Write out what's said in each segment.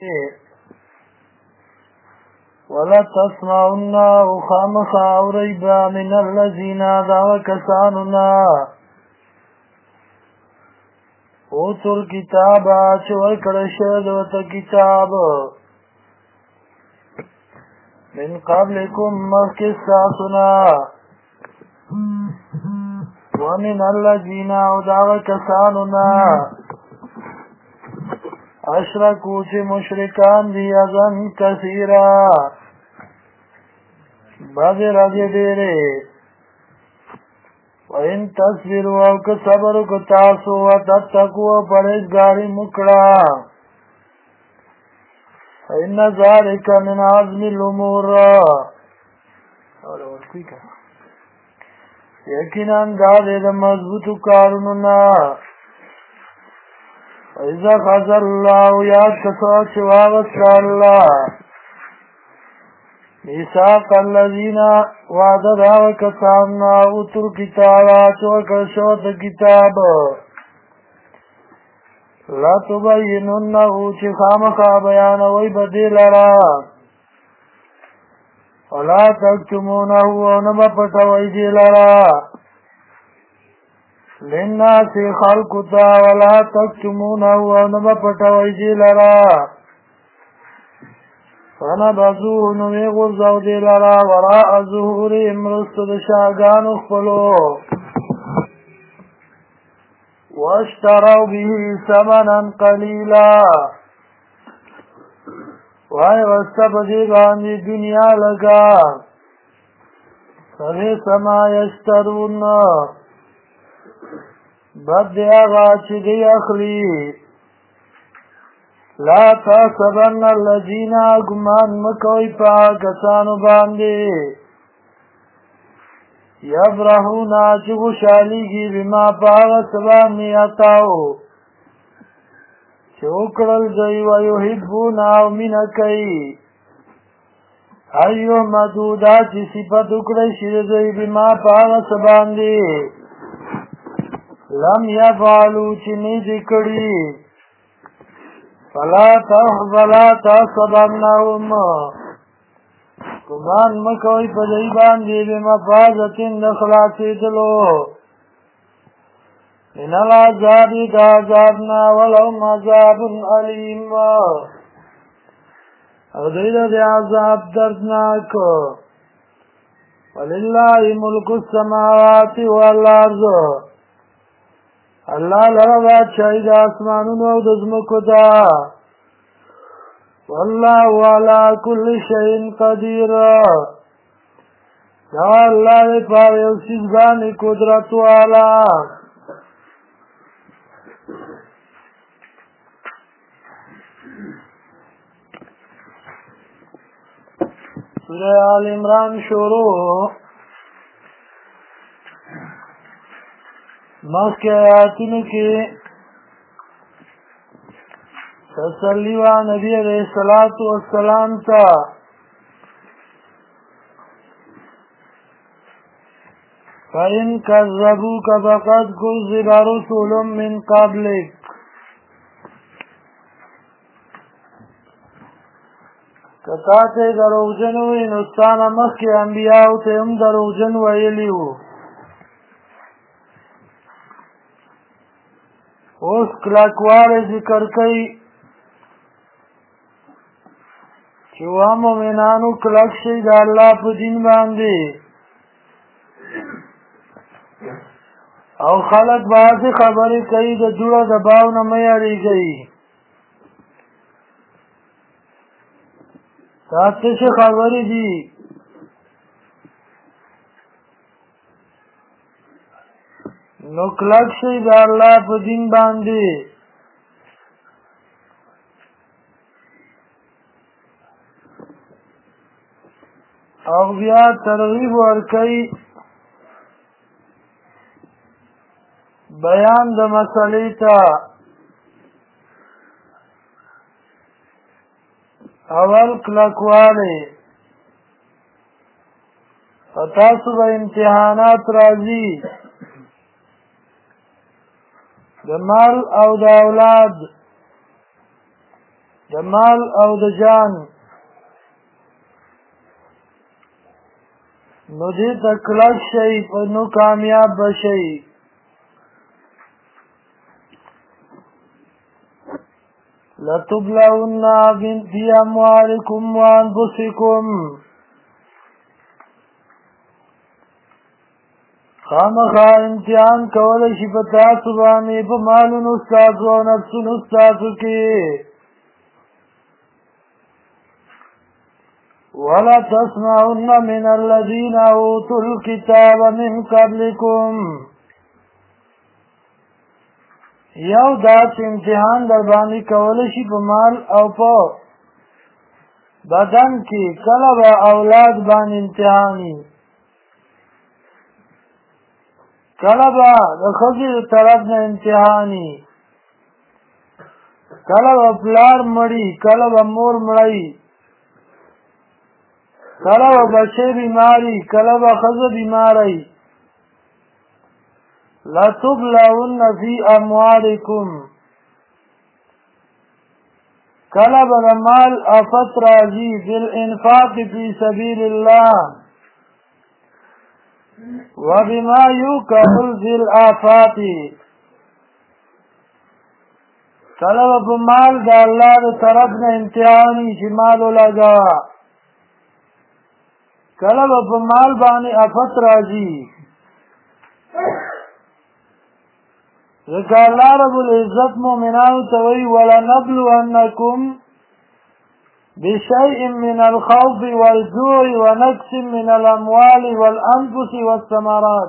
ولا تسمعن خامخا اوريبا من الذين دعوا کساننا اوتو الكتاب چور کڑشد وتا کتاب من قبلكم مخکستاسنا ومن الذين دعوا کساننا اشرکو چه مشرکان دی ازن کثیرا بازی رازی دیره وَإِن تَصْبِرُوا او که صبر کو تاسو وَتَتَّقُوا پرهیزګاری مکړه فَإِنَّ ذَلِكَ مِنْ عَزْمِ الْأُمُورِ یقینا دا د مضبوطو کارونو نه وَإِذَا خَذَ اللَّهُ یاد کسو چې واغست الله میثاق الذین وعده دا کسان اوتو کتاب چوکړ شو د کتاب لا تبیننه چې خامخا بیانوي بدی لرا ولا تکتمونه ونه پټوي دی لرا للناس خلقتا ولا تکتمونه ونه پټوي دی لرا فنبذوه نوی غرزو دی لرا وراء ظهورهم رست د شاگانو خپلو واشتروا به ثمنا قلیلا وای غسته په دې باندې دنیا لگا فبئس ما یشترون بد دی هغه چې دی اخلي لا تحسبن الذين گمان مکوئی پا کسانو باندے یفرحون چه خوشحالیگی بما پاغ سبانی اتاو چه اکڑل گئی و یحبون او من کئی ایو مدودا چه صفت اکڑی شد گئی بما پاغ سباندے لم یفعلو چه نیدی کڑی فلا تحسبنهم گمان مکوئی پا دی باندی بمفازتن دخلاصی دلو من العذابی دا عذابنا ولهم عذاب علیم او دید دی عذاب دردناک وللہ ملک السماوات والارض اللہ لرا بادشاہی دا اسمانونو او د ځمکو دا والله علی کل شیء قدیر دا الله دې په یو څیز باندې قدرت والا سورہ آل عمران شروع مخی آیاتونو کی تسلی و نبی علیہ السلام تا فَإِن كَذَّبُوكَ فَقَدْ كُذِّبَ رُسُلٌ مِّن قَبْلِكَ کتا تے دروغجن وی نستانا مخی انبیاء تے هم دروغجن ویلیو اوس کلکوار ذکر کئی چې وا مومنانو کلک شي د الله په دین باندې او خلک بعضې خبرې کوي د جوړه د باو نه مه یارېږئ دا څه شي خبرې دي نو کلک شي د الله په دین باندې او بیا ترغیب ورکوي بیان د مسلې ته اول کلکوالی فتاسو به امتحانات راځي د مال او د اولاد د مال او د جان نو دې ته کلک شئ نو کامیاب بشئ لتبلون في أموالكم وأنفسكم خامخا امتحان کولای شي په تاسو باندې په مالونو ستاسو او نفسونو ستاسو کې ولا تسمعن من الذين أوتوا الكتاب من قبلكم یو دا چې امتحان در باندې کولای شي په مال او په بدن کې کله به اولاد باندې امتحاني کله به د ښځې طرف نه امتحاني کله به پلار مړي کله به مور مړی کله به بچی بیماري کله به ښځه بیماری لتبلون في أموالكم کله به د مال آفت راځي في الانفاق في سبيل الله وبما يوقع ذي الآفات کله به په مال د الله د طرف نه امتحاني چې مال ولګا کله به په مال باندې آفت راځي ذکر الله رب العزت مؤمنان توي ولنبلونكم بشيء من الخوف والجوع ونقص من الأموال والأنفس والثمرات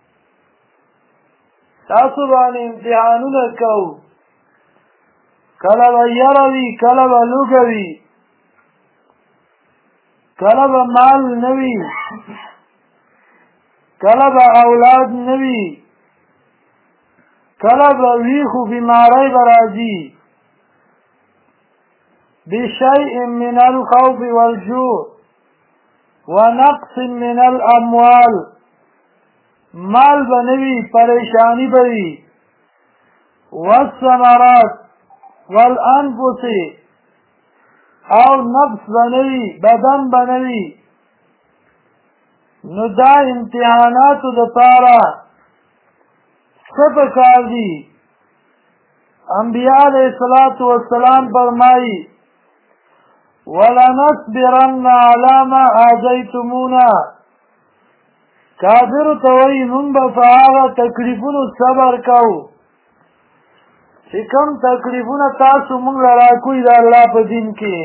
تاسو باندې امتحانونه کوو کله به یره وي کله به لوږه وي کله به مال نه وي کله به اولاد نه وي کله به ویښو بیماری به راځي بشیء من الخوف والجوع ونقص من الاموال مال به نه وي پریشانی به وي والثمرات والانفس او نفس به نه وي بدن به نه وي نو دا امتحاناتو دپاره څه پکار دي انبیاء علیہ الصلوۃ والسلام فرمایي ولنصبرن على ما آذيتمونا کافر ته وایي موږ به په هغه تکلیفونو صبر کوو چې کوم تکلیفونه تاسو موږ له راکوئ د الله په دین کې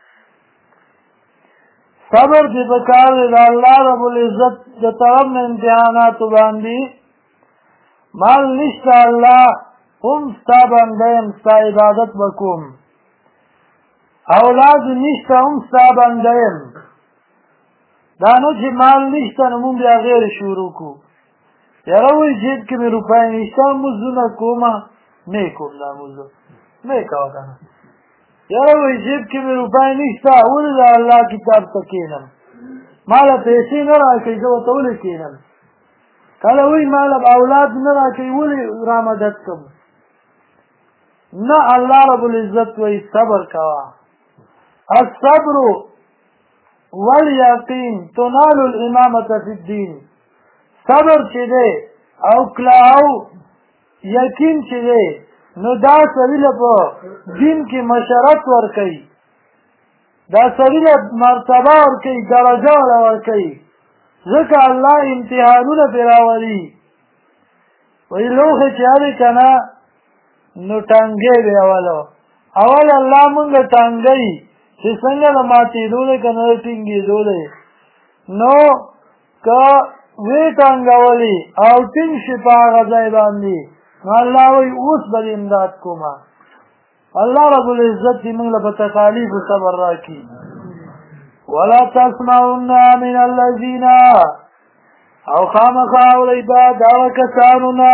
صبر دې پکار دی د الله رب العزت د طرف نه امتحاناتو باندې مال نشته الله هم ستا بنده یم ستا عبادت به کوم اولاد نشته هم ستا بنده یم دا نو چې مال نشته نو مونږ بیا غیر شروع کړو یاره وایي جیب کې مې روپۍ نشته مزدونه کومه نه کوم دا مزد نه کوه که نه یاره وایي جیب کې مې روپۍ نشته ولې د الله کتاب ته کښېنم ماله پیسې نه راکوي زه ورته ولې کښېنم کله وایي ماله اولاد نه راکوي ولې را مدد کوم نه الله رب العزت وایي صبر کوه الصبر والیقین تنال الامامة فی الدین صبر چې دی او کلاو یقین چې دی نو دا سړي له په دین کې مشرت ورکوي دا سړي له مرتبه ورکوي درجه والا ورکوي ځکه الله امتحانونه پرې راولي وایي لوښی چې هلې که نه نو ټانګې دی اول الله مونږ ټانګوي چې څنګه د ماتېدو دی که نه د ټینګېدو دی نو که ویې ټانګولي او ټینګ شي په هغه ځای باندې نو الله وایي اوس به دې امداد کومه الله رب العزت دې موږ له په تکالیفو صبر راکړي ولا تسمعن من الذین او خامخا اورئ به د هغه کسانو نه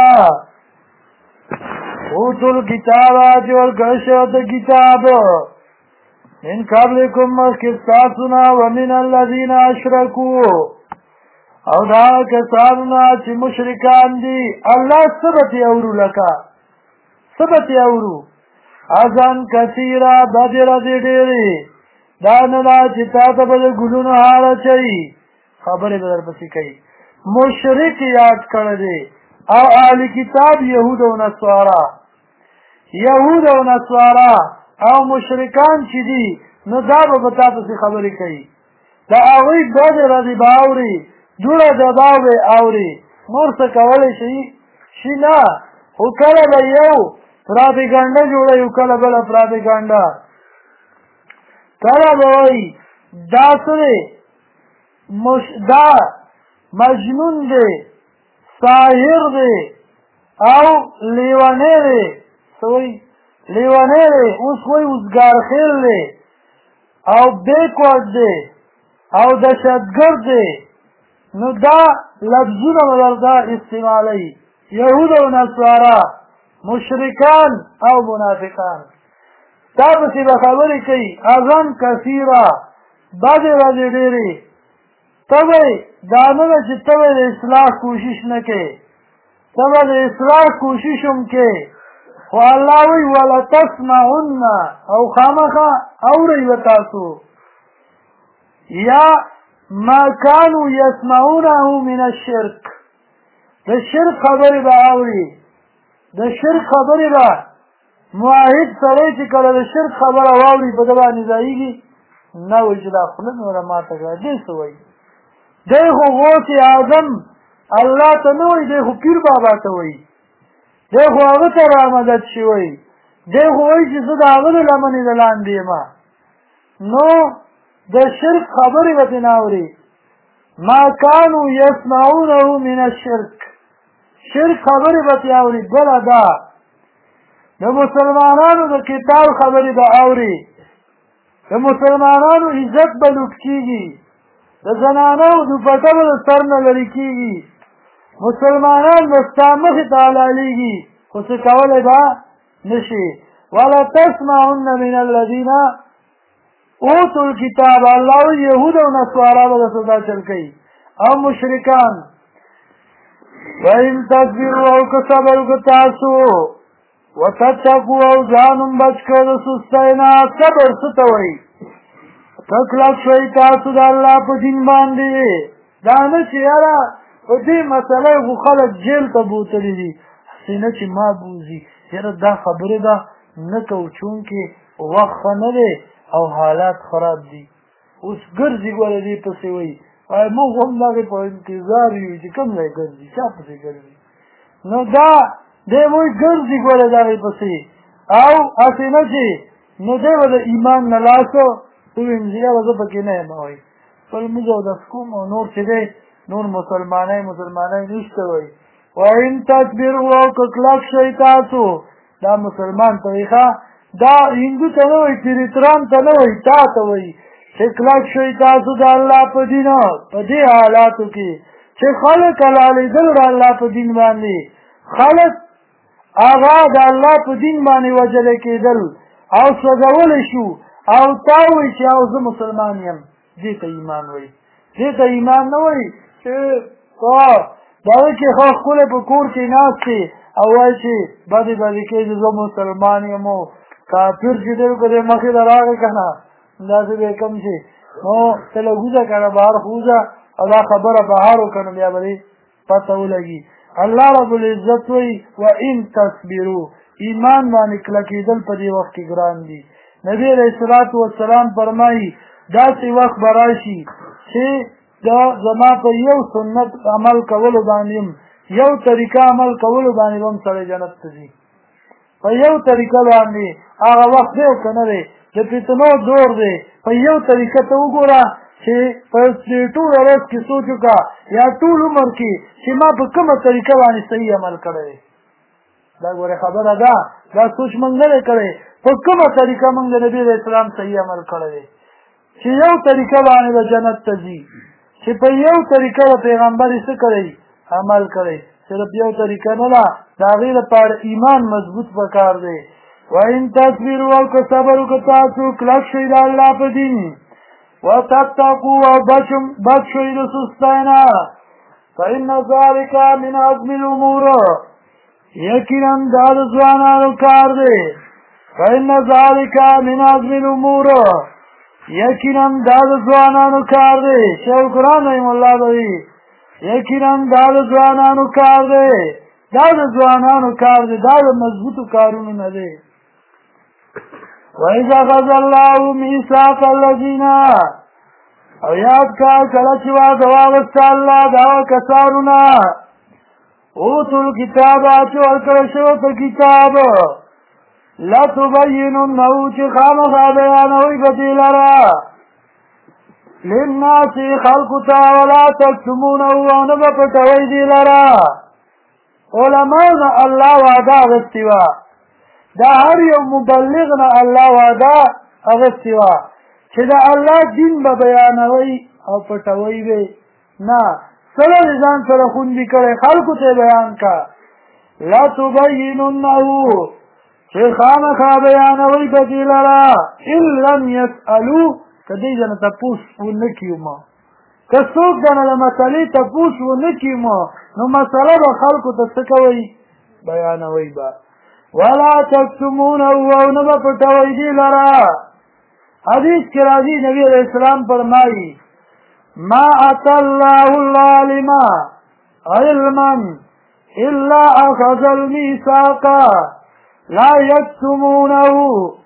اوتو الکتاب چې ورکړل شوی د کتاب من قبلکم مخکې ستاسو نه ومن الذین اشرکوا او دا کسانو نه چې مشرکان دي الله څه به ترې اورو لکه څه به ترې اورو اذن کثیره بدې ردې ډېرې دا نه ده چې تا ته به د ګلونو هار اچوي خبرې به درپسې کوي مشرک یاد کړی دی او اهل کتاب یهود او نصارا او مشرکان چې دي نو دا به په تا پسې خبرې کوي د هغوی بدې ردې به اوري دوړه دباو به اوري نور څه کولی شي نه خو کله به یو پراپیګانډه جوړوي کله بله پراپیګانډه کله به وایي دا څه دی دا مجنون دی ساحر دی او لیونی دی څه وایي لیونی دی اوس وایي اوسګارخیل دی او بیکورډ دی او دهشتګرد دی نو دا لفظونه به درته استعمالوي یهود او نصارا مشرکان او منافقان تا پسې به خبرې کوي اذن کثیره بدې ردې ډېرې ته به دا نه ده چې ته به د اصلاح کوشش نه کوې ته به د اصلاح کوشش هم کوې خو الله وایي ولتسمعن او خامخا اورئ به تاسو یا ما كانوا يسمعونه من الشرك د شرک خبرې به اوري د شرک خبرې به موحد سړی چې کله د شرک خبره واوري په ده باندې ځایږي نه وایي چې دا خوله مې وره ماته کړه دې څه وایي دی خو غوث اعظم الله ته نه وایي دی خو پیر بابا ته وایي دی خو هغه ته رامدد شوی دی خو وایي چې زه د هغه د لمنې د لاندې یم نو د شرک خبرې به ترې نه اوري ما كانوا يسمعونه من الشرك شرک خبرې به ترې اوري بله ده د مسلمانانو د کتاب خبرې به اوري د مسلمانانو عزت به لوټ کېږي د زنانو دوپټه به د سر نه لرې کېږي مسلمانان به ستا مخې ته حلالېږي خو څه کولی به نه شي ولتسمعن من الذین اوتوا الکتاب الله وایي یهود او نصارا به درته دا چل کوي او مشرکان وإن تصبروا او که صبر وکړه تاسو وتتقوا او ځان هم بچ کړه د سستۍ نه صبر څه ته وایي که کلک شئ تاسو د الله په دین باندې دا نه چې یاره په دې مسله خو خلک جیل ته بوتلي دي هسې نه چې ما بوځي یاره دا خبرې ده نه کوو چونکې وخت ښه نه دی او حالات خراب دي اوس ګرځي ګوره دې پسې وایي موږ هم دغې په انتظار یو چې کوم ځای ګرځي چا پسې ګرځي نو دا دی وایي ګرځي ګوره دغې پسې او هسې نه چې نو دی به د ایمان نه لاسو ووینځي یا به زه پکې نه یم وایي خپل لمونځ اودس کوم او نور چې دی نور مسلمانۍ نشته وایي وإن تصبروا او که کلک شئ تاسو دا مسلمان ته وایي ښه دا هندو ته نه وایي پیریتران ته نه وایي تا ته وایي چې کلک شئ تاسو د الله په دین په دې حالاتو کې چې خلک حلالېدل د الله په دین باندې خلک هغه د الله په دین باندې وجلې کېدل او سوځولی شو او تا وایي چې او زه مسلمان یم دې ته ایمان وایي دې ته ایمان نه وایي چې دا وایي چې ښه ښکلی په کور کې ناست دی او وایي چې بدې کې چې زه مسلمان یم او کافر چې دی که دی مخې ته راغی که نه داسې به یې کم شي نو ته لږ وځه که نه بهر خو وځه او دا خبره بهر وکړه نو بیا به دې پته ولګي الله رب العزت وایي وإن تصبروا ایمان باندې کلکېدل په دې وخت کې ګران دي نبي علیه الصلاة والسلام فرمایي داسې وخت به راشي چې دا زما په یو سنت عمل کولو باندې یو طریقه عمل کولو باندې هم سړی جنت ته ځي په یو طریقه باندې هغه وخت دی او که نه دی د فتنو دور دی په یو طریقه ته وګوره چې په ټوله ورځ کې سوچ وکړه یا ټول عمر کې چې ما په کومه طریقه باندې صحیح عمل کړی دی دا ګوره خبره ده دا سوچ موږ نه دی کړی په کومه طریقه موږ د نبي علیه السلام صحیح عمل کړی دی چې یو طریقه باندې به جنت ته ځي چې په یو طریقه به پیغمبر یې څه کړی عمل کړی صرف یو طریقه نه ده د هغې لپاره ایمان مضبوط پکار دی وإن تصبروا او که صبر وکړه تاسو کلک شئ د الله په دین وتتقوا او بچ شئ د سستۍ نه فإن ذلك من عزم الأمور یقینا دا د ځوانانو کار دی فإن ذلك من عزم الأمور یقینا دا د ځوانانو کار دی شیخ قرآن رحم الله دوی یقینا دا د ځوانانو کار دی دا د ځوانانو کار دی دا د مضبوطو کارونو نه دی وَإِذَا أَخَذَ اللَّهُ مِيثَاقَ الَّذِينَ او یاد کا کله چې وعده واغسته الله دا کسانو نه اوتوا الکتاب چې ورکړل شوی په کتاب لَتُبَيِّنُنَّهُ چې خامخا بیانوئ به دې لره للناس خلقو ته ولا تکتمونه او نه به پټوئ دې لره علماو نه الله وعده اغستې وه دا هر یو مبلغ نه الله وعده اغستې وه چې د الله دین به بیانوئ او پټوئ به نه سره د ځان سره خوندي کړی خلکو ته بیان کا لَتُبَيِّنُنَّهُ چې خامخا بیانوئ به دې لره ان لم یسألو که دې ځنه تپوس ونه کړي ما که څوک دنه له مسلې تپوس ونه کړي ما نو مسله به خلکو ته څه کوئ بیانوئ به ولا تکتمونه او نه به پټوئ دې لره حدیث کې راځي نبی علیہ السلام فرمایي ما أتى الله العالم علما إلا أخذ الميثاق لا يكتمونه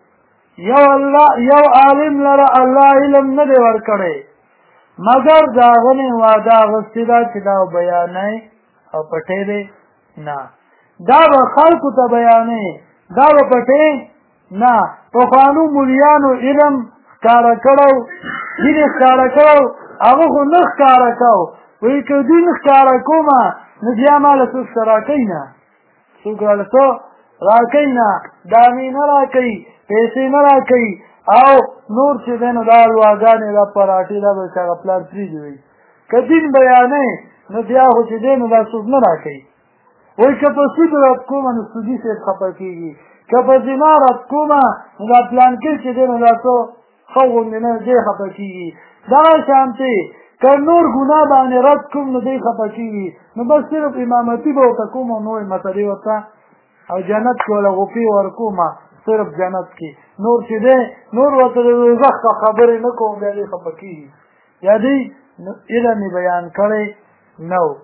یو عالم لره الله علم نه دی ورکړی مگر د هغه نه وعده اخیستې ده چې دا بیانوي او پټې دی نه دا به خلکو ته بیانوي دا به پټې نه پخوانو مولیانو علم ښکاره کړی دین یې ښکاره کړی هغه خو نه ښکاره کو وایي که دین ښکاره کومه نو بیا ماله څوک څه راکوي نه څوک راله څه راکوي نه دامې نه راکوي پیسې نه راکوي او نور چې دی نو دا الواګانې دا پراټې دا به چې هغه پلار پرېږدي وایي که دین بیانوي نو بیا خو چې دی نو دا څوک نه راکوي وایي که په سود رد کومه نو سودي صاحب خفه کېږي که په زنا رد کومه نو دا پلانکي چې دی نو دا څه ښه غوندې نه دی خفه کېږي دغه شانتې که نور ګناه باندې رد کوم نو دی خفه کېږي نو بس صرف امامتي به ورته کوم او نورې مسلې ورته او جنت کې وله غوپې ورکومه صرف جنت کې نور چې دی نور ورته د دوزخ خبرې نه کوم بیا دی خفه کېږي یا دی علم یې بیان کړی نه و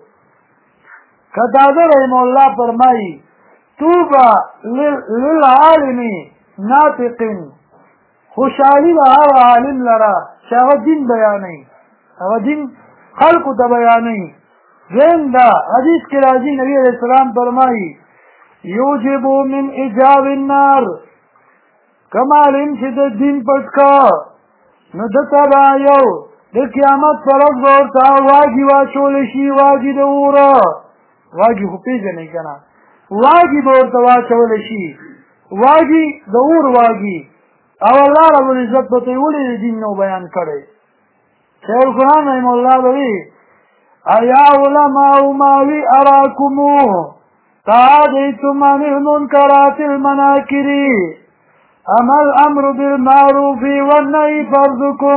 قتاده رحمه الله فرمایي طوبى للعالم ناطق خوشحالي به هغه عالم لره چې هغه دین بیانوي هغه دین خلکو ته بیانوي دویم دا حدیث کې راځي نبي علیه السلام فرمایي یوجب من ایجاب النار کوم عالم چې د دین پټ کا نو دته به یو د قیامت پر ورځ به ورته واګي واچولی شي واګي د اوره واګي خو پېژنئ که نه واګي به ورته واچولی شي واګي د اور واګي او الله رب العزت به ته یې ولې د دین نو بیان کړی شیخ القرآن رحمه الله وی ایا علماء ماوی اراکمو تعادیتم عن المنکرات المناکر اما الامر بالمعروف والنهی فرضکم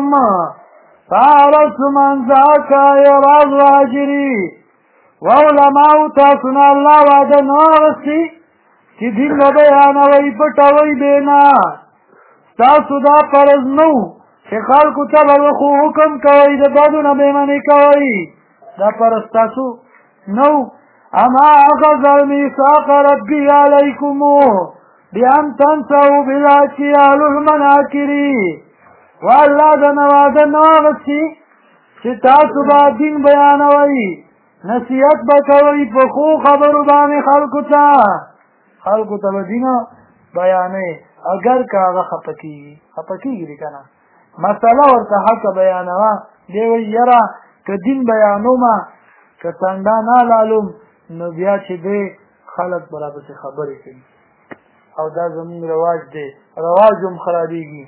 فعرفتم عن ذاک اعراض واجری وعلماء تاسونا الله وعده نو اغستی چې دین نه بیانوئ پټوئ بینا تاسو دا فرض نو چې خلکو ته به خو حکم کوئ د بدو نه بېمنې کوئ دا فرض تاسو نو اما اخذ المیثاق ربي علیکم بأن تنسوا بالاشیاء المناکر والله د نه وعده نو اغستي چې تاسو به دین بیانوئ نصیحت به کوئ په ښو خبرو باندې خلکو ته به دین بیانوئ اگر که هغه خفه کېږي که نه مسله ورته حقه بیانوه دی وایي یاره که دین بیانومه که څنډه نه لالم نو بیا چې دی خلک به راپسې خبرې کوي او دا زموږ رواج دی رواج هم خرابېږي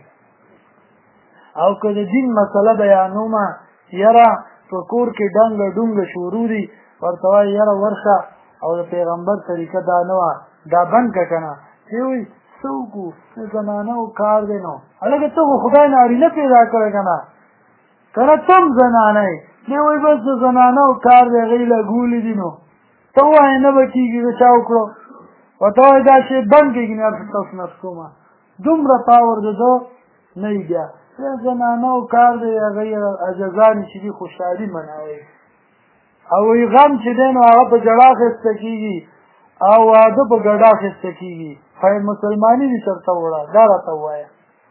او که د دین مسله بیانومه یاره په کور کې ډنګه ډونګه شروع دي ورته وایي یاره ورشه او د پیغمبر طریقه دا نه وه دا بند که که نه دی وایي څه وکړو زنانهو کار دی نو هلکه ته خو خدای نارینه پیدا کړی که نه که نه ته هم زنانه یې دی وایي بس د زنانهو کار دی هغې لګولي دي نو ته ووایې نه به کېږي زه چا وکړو ورته وایي دا شی بند کېږي نه تاسو نرس کومه دومره پاور د ده نه وي بیا زنانو کار دی هغه یې اجزانې چې دي خوشحالي منوي او وایي غم چې دی نو هغه په ژړا اخیسته کېږي او واده په ګډا اخیسته کېږي خیر مسلماني دې چېرته وړه دا راته ووایه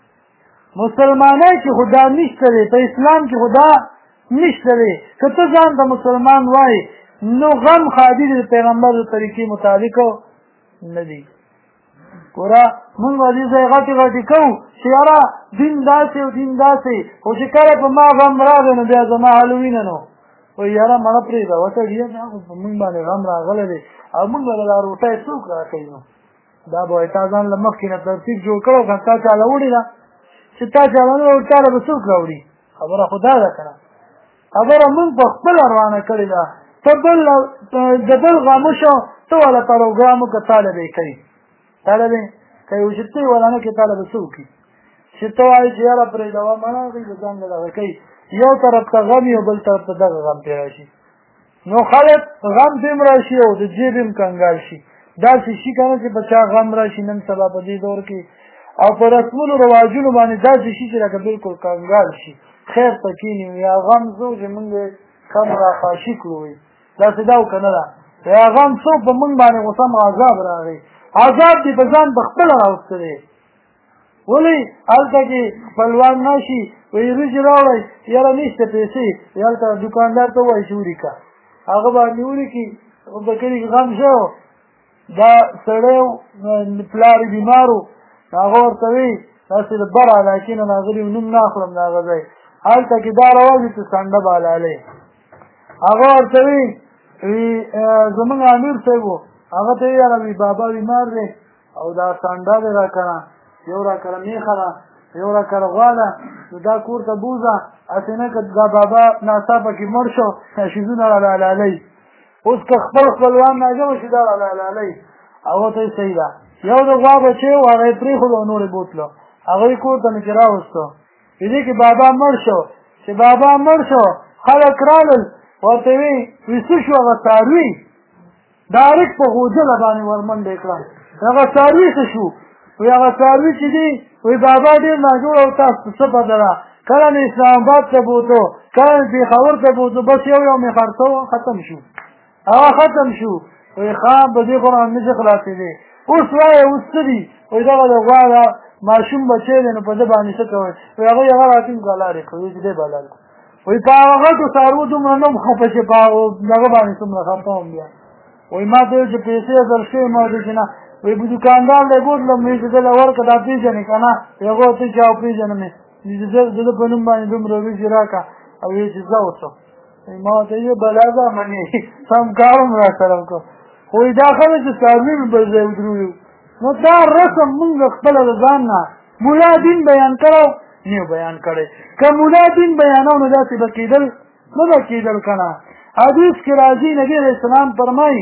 مسلمانۍ کې خو دا نشته دی په اسلام کې خو دا نشته دی که ته ځان ته مسلمان وایي نو غم خادي د پیغمبر د طریقې مطابق نه دی ګوره مونږ به دې ځای غټې غټې کوو چې یاره دین داسې او دین داسې خو چې کله په ما غم راغی نو بیا زما حلوینه نو وایي یاره مړه پرېږده وسړیه دا خو په مونږ باندې غم راغلی دی او مونږ به دا روټۍ څوک راکوي نو دا به وایي تا ځان له مخکې نه ترتیب جوړ کړی که تا چاله وړې ده چې تا چاله نه وړي تا له به څوک راوړي خبره خو دا ده که نه خبره مونږ په خپله روانه کړې ده ته د بل غمو شو ته والا پروګرام وکړه تاله به یې کوي تاله به کوي چې ته یې والا نه کړې تاله به څه وکړي چې ته وایې چې یاره پرېږدوه مړه هغوی به ځان له دغه کوي یو طرف ته غم یو بل طرف ته دغه غم پرې راشي نو خلک غم پې هم راشي او د جیب هم کنګال شي داسې شي که نه چې په چا غم راشي نن سبا په دې دور کې او په رسمونو رواجونو باندې داسې شي چې لکه بلکل کنګال شي خیر ته کښېني یا غم زو چې مونږ یې کم راخاشي کړو وایي داسې دا که نه ده یا غم څوک په مونږ باندې خو سم عذاب راغی عذاب دې په ځان په خپله راوسته دی ولې هلته کې خپلوان ناشي وایي وریجې راوړئ یاره نشته پیسې هلته دوکاندار ته ووایي چې ولیکه هغه باندې ولیکي په کلي کې غم شوی دا سړی پلار یې بیمار و هغه ورته وایي داسې د بر علاقې نه راغلي نوم نه اخلم د هغه ځای هلته کې دا رواج چې سنډه بالالۍ هغه ورته وایي زمونږ امیر صاحب و هغه ته یې یاره بابا بیمار دی او دا سنډه دی را کنه یو را کړه میخه ده یو را کړه غوا ده نو دا کور ته بوځه هسې نه که دا بابا ناڅاپه کې مړ شو شیزونه راله حلالوي اوس که خپل خپلوان ناجوړه شي دا راله حلالوي هغه ته یې صحیح ده یو د غوا بچی و هغه یې پرېښودو او نور یې بوتلو هغه یې کور ته مې چې راوستو په دې کې بابا مړ شو چې بابا مړ شو خلک رالل ورته وی څه شو هغه څاروي ډایرکټ په غوجله باندې ورمنډې کړم هغه څاروي څه شو وی هغه څاروي چې دي وی بابا ډېر ناجوړه او تاسو څه بدله کله مې اسلام آباد ته بوتو کله مې پېښور ته بوتو بس یو مې خرڅه ختم شو هغه ختم شو وی خام په دې خو رانه خلاصېدې اوس وایه اوس څه دي وی دغه د غوا دا ماشوم بچی دی نو په ده باندې څه کوئ وی هغه یې هغه راټینګ کړه لارې کړه وی چې دی به حلال کړو وی په هغه غټو څاروو دومره نه م خفه چې په دغه باندې څومره خفه وم بیا وی ما ته ویل چې پیسې در شوې ما ورته چې نه وی په دوکاندار دی بوتلم وی چې ده له ورکړه دا پېژنې که نه هغه ورته چې او پېژنم یې د ده په نوم باندې دومره وریجې راکړه او وی چې ځه اوسه ما ورته ویل بلا ده منې سم کار هم را سره وکړه خو دا خلک چې څاروي مې بل ځای ودرولي نو دا رسم مونږ خپله د ځان نه ملا دین بیان کړو نه بیان کړی که ملا دین بیانو نو داسې به کېدل نه به کېدل که نه حدیث کې راځي نبي علیه السلام فرمایي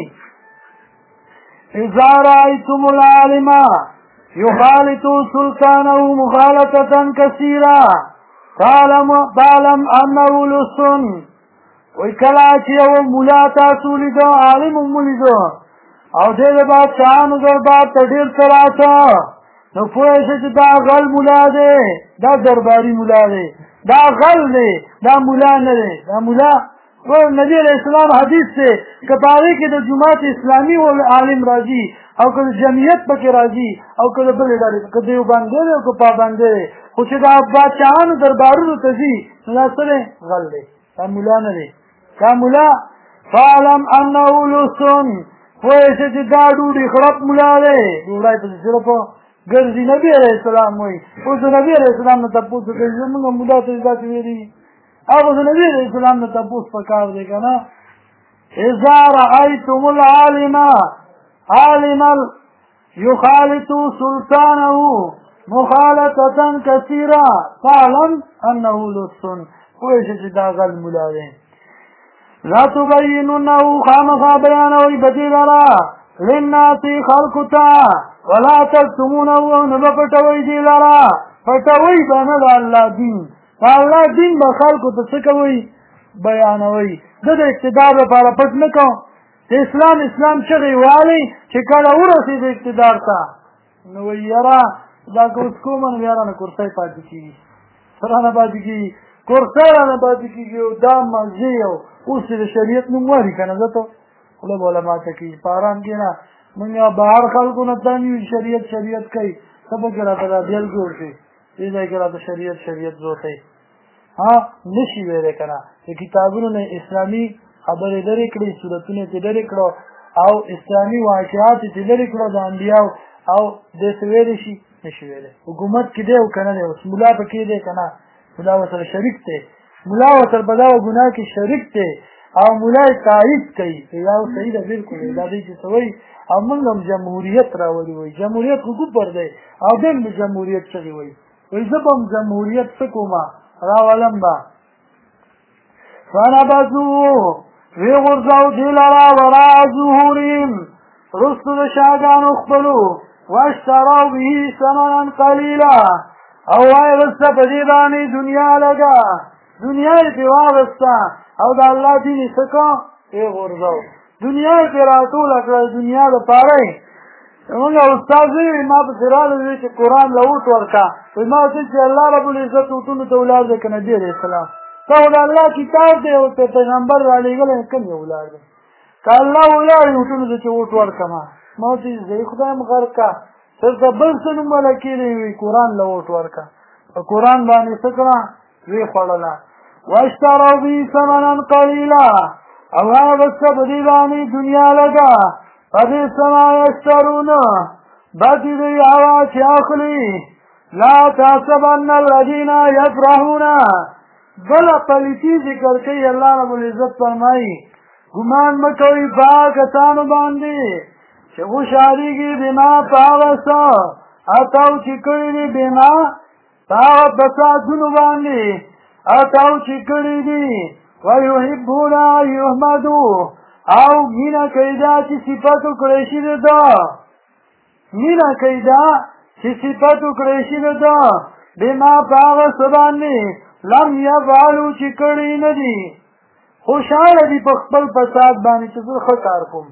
اذا رأيتم العالم يخالط سلطانه مخالطة كثيرا فاعلم انه لص وی کله چې یو ملا تاسو لیدو عالم مو لیدو او دې د بادشاهانو دربار ته ډېر څه راته نو پوه شئ چې دا غل ملا دی دا درباري ملا دی دا غل دی دا ملا نه دی دا ملا نبی علیہ السلام حدیث سے کہ پاره کې د جماعت اسلامي ول عالم راځي او که جمعیت پکې راځي او که بل ادارې که دیوبندي او که پابندي خو چې دا بادشاهانو دربارونو ته ځي نو دا څه غل دی دا ملا نه دی دا ملا فعلم انه لصن پوه شئ چې دا ډوډۍ خړپ ملا دی ډوډۍ پسې صرف ګرځي نبی علیہ السلام وایي اوس د نبی علیہ السلام نه تپوس کوي زموږ ملا ته داسې ویلي هغه د نبی علیہ السلام نه تپوس پکار دی که نه اذا رأيتم العالم عالما يخالط سلطانه مخالطة كثيرا فاعلم انه لص پوه شئ چې دا غل ملا دی لا تبيننه خامخا بیانوي بدی لرا للناس خلقتا ولا تكتمونه نبپټوي دی لرا پټوي باندې الله دین الله دین به خلقو ته څه کوي بیانوي د اقتدار لپاره پټ نه کوم اسلام چغې والی چې کله ورسېد اقتدار ته نو یاره دا که اوس کومه نو بیا رانه کورسۍ پاتې کېږي څه رانه پاتې کېږي کورسۍ رانه پاتې کېږي او دا مزې او اوس چې د شریعت نوم واري که نه زه ته خوله به وله ماته کېږي په ارام کښېنه مونږ بهر خلکو نه تنګ یو شریعت کوي ته پکې راته دا بیل جوړ شي دې ځای کې راته شریعت زوتی نشي ویلی که نه د کتابونو نه اسلامي خبرې لرې کړې صورتونه یې لرې کړو او اسلامي واقعات یې لرې کړو د انبیاو او داسې ویلی شي نشي ویلی حکومت کې دی او که نه دی اوس ملا پکې دی که نه ملا ورسره شریک دی ملا ورسره په دغه ګناه کې شریک دی او ملا یې تایید کوي دا صحیح ده بلکل دا دوی چې څه وایي او موږ هم جمهوریت راولي وایي جمهوریت خو کفر دی او دوی هم د جمهوریت چغې وایي وایي زه به هم جمهوریت څه کومه راولم با فنبذوه وی غرزو دی لرا ورا ظهورهم رستو د شاګانو خپلو واشتروا به ثمنا قلیلا او وایسته په دې باندې دنیا لګا دنیا یې پرې واغسته او د الله دین یې څه کړه وی غرزو دنیا یې پرې راټوله کړه دنیا دپاره یې زمونږ استاد وی ما پسې راغلی چې قرآن له اوټ ورکړه وایي ما ورته چې الله رب العزت اوټونو ته ولاړ دی که نبي علیه السلام دا خو د الله کتاب دی او ته پیغمبر رالېږلی کوم یې ولاړ دی که الله ولاړ یې اوټونو ته چې اوټ ورکړه ما ورته زه خدای م غرق کړه درته بل څه نوم وله کېدی وي قرآن له اوټ ورکړه په قرآن باندې څه کړه ویې خوړله واشتروا به ثمنا قلیلا او هغه څه په دې باندې دنیا لګه فبئس ما یشترون بدی دی هغه چې اخلي لا تحسبن الذین یفرحون بله پلیتي ذکر کوي الله رب العزت فرمایي ګمان مه کوئ په هغه کسانو باندې چې خوشحالېږي بما په هغه څه اتو چې کړي دي بما په هغه فسادونو باندې اتو چې کړي دي ویحبون ان یحمدوا او مینه کوي دا چې صفت وکړی شي ده مینه کوي دا چې صفت وکړی شي ده بما په هغه څه باندې لم یفعلوا چې کړي نه دي خوشحاله دي په خپل فساد باندې چې زه ښه کار کوم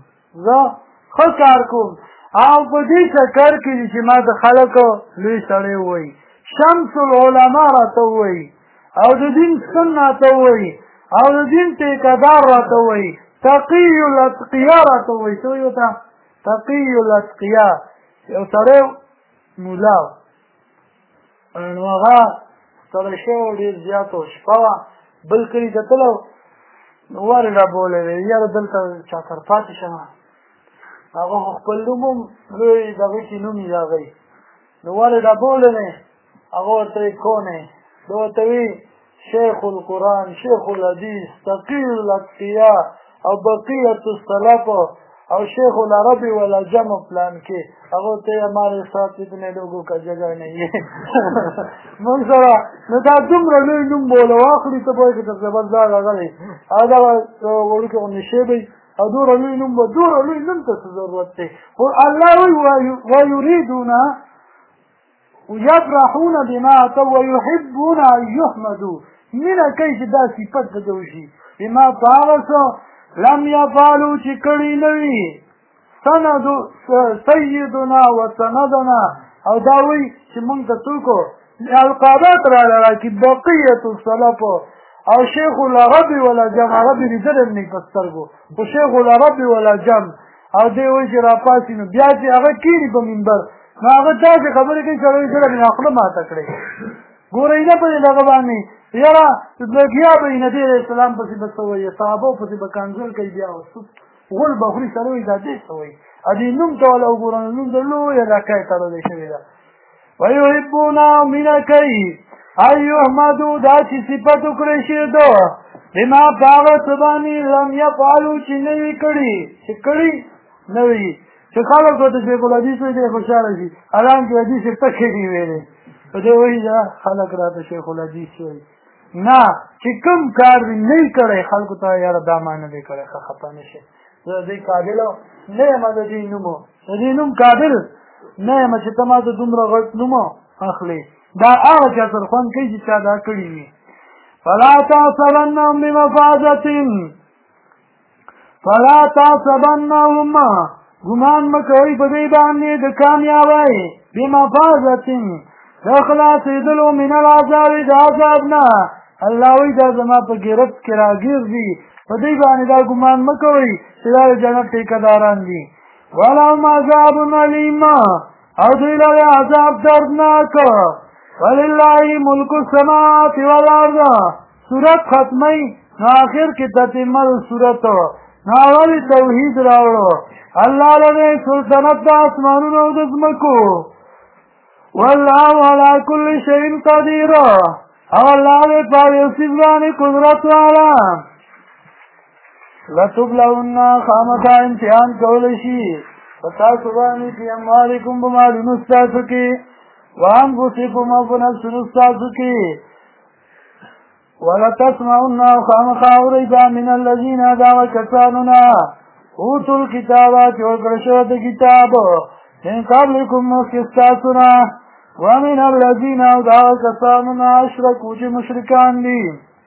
او په دې چکر کې دي چې ما د خلکو لوی سړی ووایي شمس العلما راته ووایي او د دین سن راته ووایي او د دین ټیکهدار راته ووایي تقی الاتقیا راته ووایي څه وایي ورته تقی الاتقیا یو سړی مولا نو هغه ستړی شوی ډېر زیات و شپه وه بل کلي ته تلو نو ولې رابولی دی یاره دلته چاکر پاتې شمه هغه خو خپل نوم هم لوی دغه کې نوم یې هغی نو ولې رابولی دی هغه ورته وایي کون یې ده ورته وایي شیخ القرآن شیخ الحدیث تقی الاتقیا او بقیت السلف او شیخ العرب والعجم پلان کې هغه ته ہمارے ساتھ اتنے لوگوں کا جگہ نہیں ہے موږ سره نو دا دومره لوی نوم بوله واخلي ته پوهېږې ته زبردار راغلی او دغه وړوکې غوندې شیبئ او دومره لوی نوم به دومره لوی نوم ته څه ضرورت دی خو الله وایي ویریدون یفرحون بما اتوا ویحبون ان یحمدوا مینه کوي چې دا صفت د ده وشي بما په هغه څه لم یفعلوا چې کړي نه وي سیدنا و سندنا او دا وایي چې موږ ته څوک القابات راله راکړي بقیت السلف او شیخ العرب والعجم عرب لیدلی هم نه په سترګو خو شیخ العرب والعجم او دی وایي چې راپاڅي نو بیا چې هغه کښېني په منبر نو هغه داسې خبرې کوي چې هغوی سره مې خوله ماته کړې ګورئ نه په دې دغه باندې یاره لګیا به یې نبي علیه السلام پسې به څه وایي صحابو پسې به کنځل کوي بیا غول به خوري سره وایي دا دې څه وایي دې نوم ته والا وګوره نو نوم د لویه لکۍ تړلی شوې ده ویحبون مینه کوي ان یحمدوا دا چې صفت وکړی شي ده بما په هغه څه باندې لم یفعلوا چې نه وي کړي چې کړي نه وي چې خلک ورته شیخ الحدیث وایي دی خوشحاله شي حالانکې حدیث یې ټکې دي ویلې په دې وایي دا خلک راته شیخ الحدیث وایي نه چې کوم کار دې نه وي کړی خلکو ته یاره دا ما نه دی کړی ښه خفه نه شي زه د دې قابل نه یم د دې نومو د دې نوم قابل نه یم چې ته ما ته دومره غټ نوم اخلي دا هغه چا سره خوند کوي چې چا دا کړي وي فلا تحسبنهم بمفازة ګمان مکوئ په دې باندې د کامیابۍ بمفازة د خلاصېدلو من العذاب د عذاب نه. الله وایي دا زما په ګرفت کې راګرځي، په دې باندې دا ګمان مکوئ چې دا د جنت ټیکهداران دي. ولهم عذاب علیم او دوی لري عذاب دردناک. ولله ملک السماوات والارض. سورت ختمی نو آخر کې تتمه سورت نو اول توحید راوړو. الله لري سلطنت د اسمانونو او د ځمکو. والله على كل شيء قدير. او الله دې په یو څه باندې قدرت والا. لتبلون خامخا امتحان کول شي فتاسو باندې په اموالکم بمالونو ستاسو کې وانفسکم او په نفسونو ستاسو کې. ولتسمعن خامخا اورئ من الذين دعوا کساننا اوتوا الكتاب چې ورکړل شوی د کتاب من قبلکم مخکې ستاسو نه ومن الذين دعوا کساننا اشرکوا چې مشرکان دي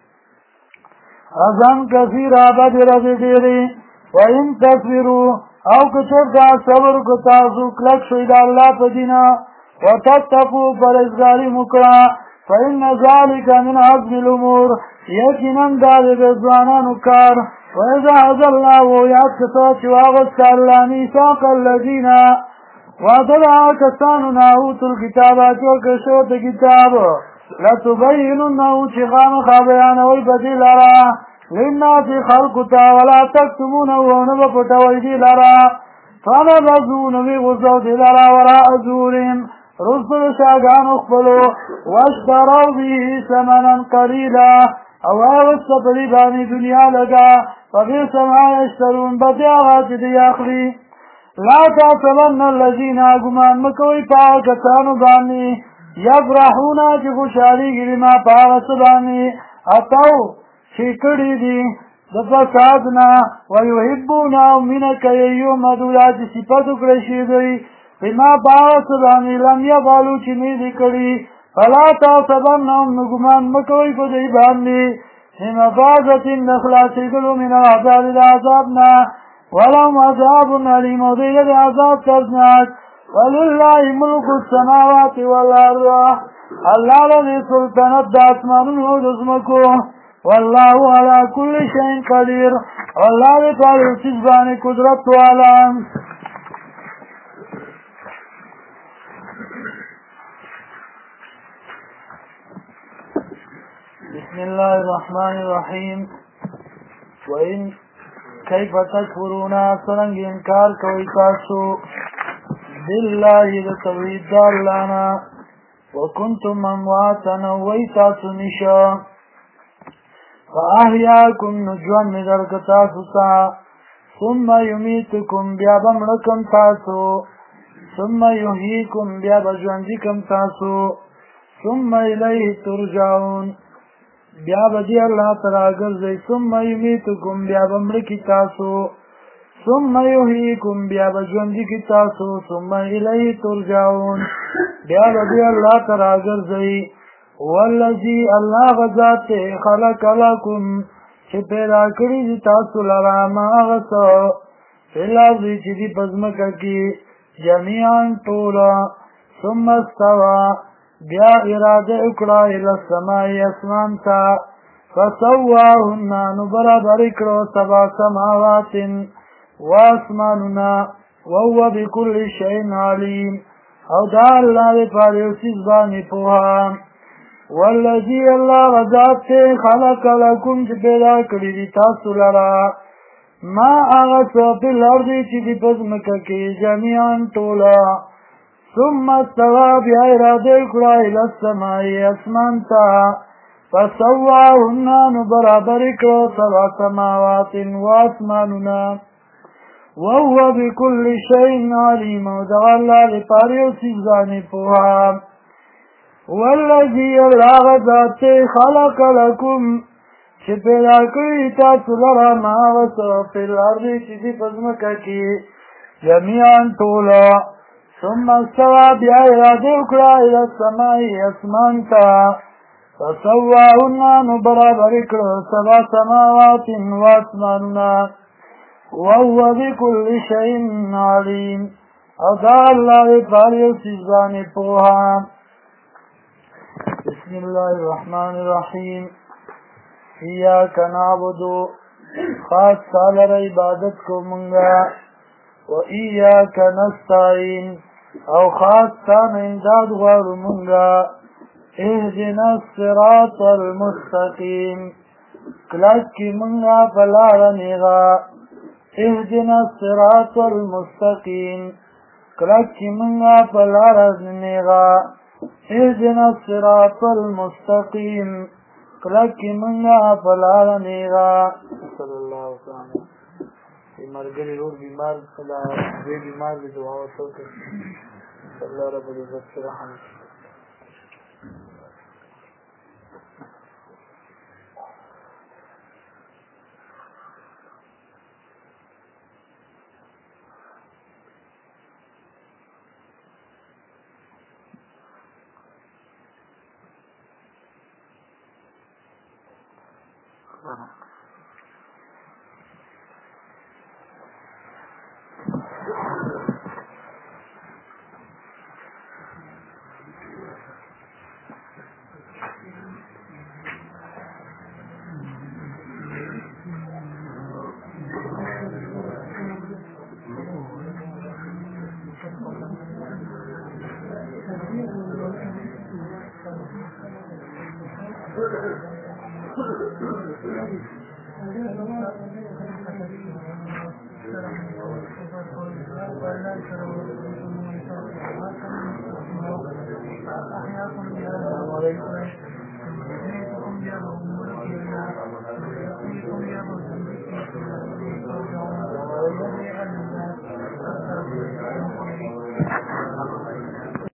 اذن کثیرا بدر ډیری وان تصبروا او کچر دا صبر کو تاسو کلک شوی د الله په دینه وتتقوا پرهیزګاري وکړه فإن ذلك من عزم الأمور یقینا دا د ځوانانو کار. وإذا أخذ الله یاد کسان چې واغست الله میثاق الذین وعده کسانو اوتوا الکتاب چې ورکړل شوی د کتاب لتبیننه چې خامخا بیانوئ به دې لره للناس خلقو ته ولا تکتمونه او نه به پټوئ دې لره فنبذوه نو ویې دې لره وراء ظهورهم رسل شاگانو خپلو واشتروا به ثمنا قلیلا او واغسته په دې باندې دنیا لګا فبئس ما یشترون بدې هغه چې دوی اخلي. لا تحسبن الذین ګمان مکوئ په هغه کسانو باندې یفرحون چې خوشحالېږي بما په هغه څه باندې اتوا چې کړي دي د فساد نه ویحبون او مینه کوي یحمدوا چې صفت وکړی شي دوی بما په هغه څه باندې لم یفعلوا چې نه دي کړي. فلا تحسبنهم نو ګمان مکوئ په دې باندې بمفازة د خلاصېدلو من العذاب د عذاب نه ولهم عذاب علیم او دوی لري عذاب دردناک. ولله ملک السماوات والارض. الله لري سلطنت د اسمانونو او د ځمکو. والله على كل شيء قدير. الله دې په هر څه باندې قدرت والا. بسم الله الرحمن الرحيم. وإن كيف تكفرون څرنګ انکار کوي تاسو بالله د توحید الله نه وکنتم امواتا وی تاسو نشا فاحیاکم نجوان مدرک تاسو تا ثم یمیتکم بیا بمړکم تاسو ثم یحییکم بیا بژوندکم تاسو ثم الیه ترجعون بیا بدی الله تعالی ګرځي ثم یمیتکم بیا بمړکی تاسو ثم یحییکم بیا بژوندی کی تاسو ثم الیه ترجعون بیا بدی الله تعالی ګرځي والذی الله غذات خلق لكم چې پیدا کړی دي تاسو لرا ما غسو فلذي چې دی پزمکه کې جميعا ټولا ثم استوى بیا اراده وکړه الى السماء اسمان ته فسواهن نو برابر کړو سبع سماوات واسماننا وهو بكل شيء عليم. او دا الله دې په یو څه باندې پوها. والذي الله غذات خلق لكم چې پیدا کړی دي تاسو لرا ما هغه څه په لارې چې دې پزمکه کې جميعا ټولا ثم استوى بیا اراده وکړه الى السماء اسمان ته فسواهن نو برابر کړو سبع سماوات واسماننا وهو بكل شيء عليم. ودغ الله لپاره یو څه ځانې پوها. والذي الله ذات خلق لكم چې پیدا کړی تاسو لرا ما وسو په الارض چې دې پزمکه کې جميعا ټولا ثم استوى بیا اراده وکړه الى السماء اسمان ته فسواهن نو برابر کړو سبع سماوات واسماننا وهو بكل شيء عليم او دا الله پاریو چیزانی پوها. بسم الله الرحمن الرحیم. ایاک نعبدو خاص سالر عبادت کو منگا، و ایاک نستعین او خاص تان امداد غار منگا. اهدنا الصراط المستقیم کلک کی منگا پلار نیغا. اهدنا الصراط المستقیم کلک کی منگا پلار نیغا. اهدنا الصراط المستقیم کلک کی منگا پلار نیغا. صلی اللہ وسلم. مرگری روح بیمار صدا بے بیمار بھی دعا وصول کر اللہ رب العزت سے رحمت.